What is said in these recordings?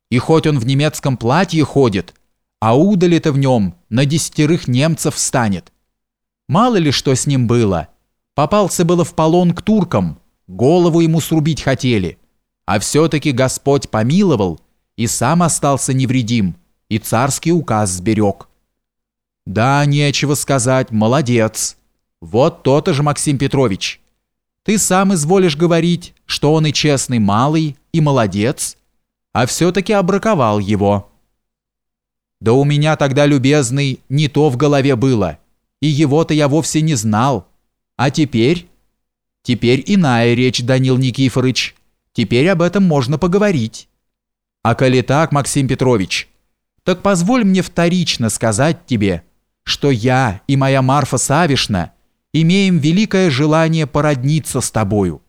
И хоть он в немецком платье ходит, а удали-то в нем на 10 немцев встанет. Мало ли что с ним было. Попался было в полон к туркам, голову ему срубить хотели. А все-таки Господь помиловал, и сам остался невредим, и царский указ сберег. Да, нечего сказать, молодец. Вот то-то же, Максим Петрович. Ты сам изволишь говорить, что он и честный малый, и молодец, а все-таки обраковал его. Да у меня тогда, любезный, не то в голове было, и его-то я вовсе не знал. А теперь? Теперь иная речь, Данил Никифорыч. Теперь об этом можно поговорить. А коли так, Максим Петрович, так позволь мне вторично сказать тебе, что я и моя Марфа Савишна имеем великое желание породниться с тобою.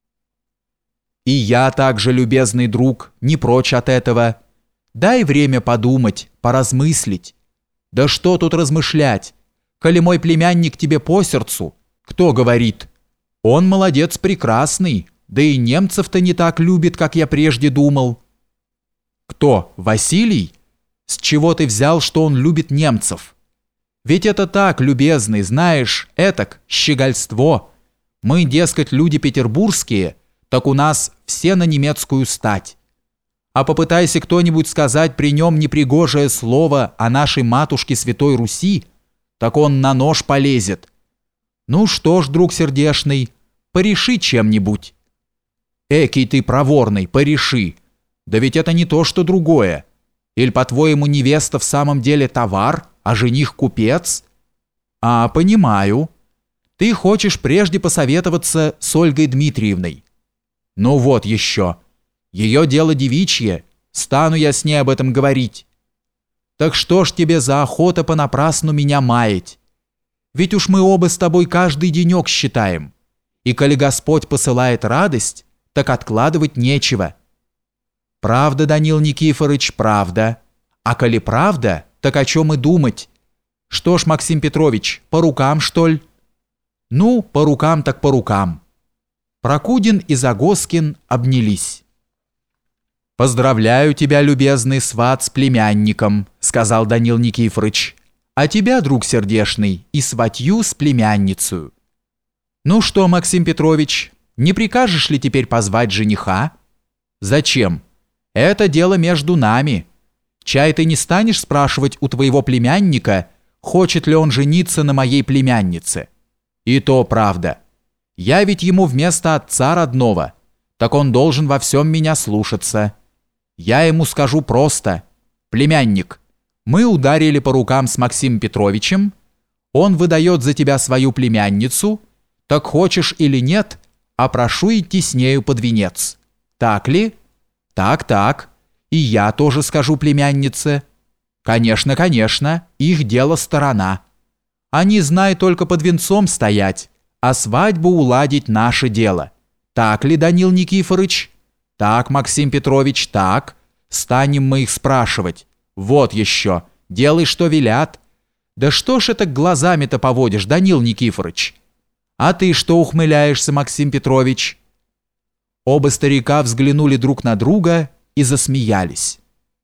И я также, любезный друг, не прочь от этого. Дай время подумать, поразмыслить. Да что тут размышлять? Коли мой племянник тебе по сердцу, кто говорит? Он молодец прекрасный, да и немцев-то не так любит, как я прежде думал. Кто, Василий? С чего ты взял, что он любит немцев? Ведь это так, любезный, знаешь, этак, щегольство. Мы, дескать, люди петербургские, так у нас все на немецкую стать. А попытайся кто-нибудь сказать при нем непригожее слово о нашей матушке Святой Руси, так он на нож полезет. Ну что ж, друг сердешный, пореши чем-нибудь. Экий ты проворный, пореши. Да ведь это не то, что другое. Или, по-твоему, невеста в самом деле товар, а жених купец? А, понимаю. Ты хочешь прежде посоветоваться с Ольгой Дмитриевной. Ну вот еще. Ее дело девичье, стану я с ней об этом говорить. Так что ж тебе за охота понапрасну меня маять? Ведь уж мы оба с тобой каждый денек считаем. И коли Господь посылает радость, так откладывать нечего. Правда, Данил Никифорыч, правда. А коли правда, так о чем и думать? Что ж, Максим Петрович, по рукам, что ли? Ну, по рукам так по рукам. Прокудин и Загоскин обнялись. «Поздравляю тебя, любезный сват, с племянником», — сказал Данил Никифорыч. «А тебя, друг сердешный, и сватью с племянницею». «Ну что, Максим Петрович, не прикажешь ли теперь позвать жениха?» «Зачем? Это дело между нами. Чай ты не станешь спрашивать у твоего племянника, хочет ли он жениться на моей племяннице? И то правда. Я ведь ему вместо отца родного, так он должен во всем меня слушаться. Я ему скажу просто: племянник, мы ударили по рукам с Максимом Петровичем, он выдает за тебя свою племянницу, так хочешь или нет, а прошу идти с нею под венец. Так ли? Так. И я тоже скажу племяннице. Конечно, конечно, их дело сторона. Они, знай, только под венцом стоять, а свадьбу уладить наше дело. Так ли, Данил Никифорыч? Так, Максим Петрович, так. Станем мы их спрашивать. Вот еще, делай, что велят. Да что ж это глазами-то поводишь, Данил Никифорыч? А ты что ухмыляешься, Максим Петрович? Оба старика взглянули друг на друга и засмеялись.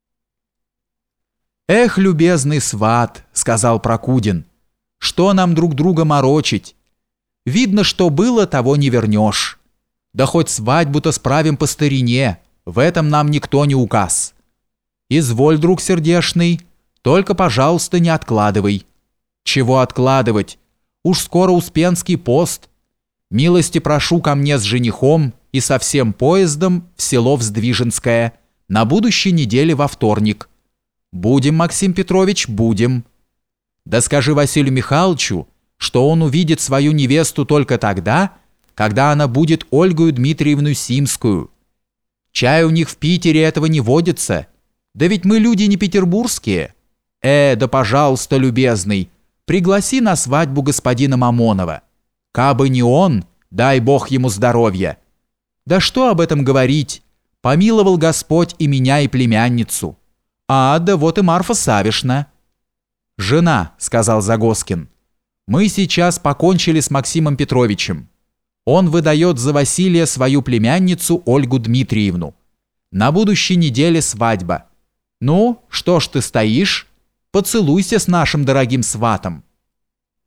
«Эх, любезный сват», — сказал Прокудин, — «что нам друг друга морочить? Видно, что было, того не вернешь. Да хоть свадьбу-то справим по старине, в этом нам никто не указ. Изволь, друг сердешный, только, пожалуйста, не откладывай». «Чего откладывать? Уж скоро Успенский пост. Милости прошу ко мне с женихом и со всем поездом в село Вздвиженское на будущей неделе во вторник. Будем, Максим Петрович, будем. Да скажи Василию Михайловичу, что он увидит свою невесту только тогда, когда она будет Ольгою Дмитриевну Симскую. Чай у них в Питере этого не водится. Да ведь мы люди не петербургские. Да пожалуйста, любезный, пригласи на свадьбу господина Мамонова. Кабы не он, дай Бог ему здоровья. Да что об этом говорить? Помиловал Господь и меня, и племянницу. Да вот и Марфа Савишна». «Жена», — сказал Загоскин, — «мы сейчас покончили с Максимом Петровичем. Он выдает за Василия свою племянницу Ольгу Дмитриевну. На будущей неделе свадьба. Ну, что ж ты стоишь? Поцелуйся с нашим дорогим сватом.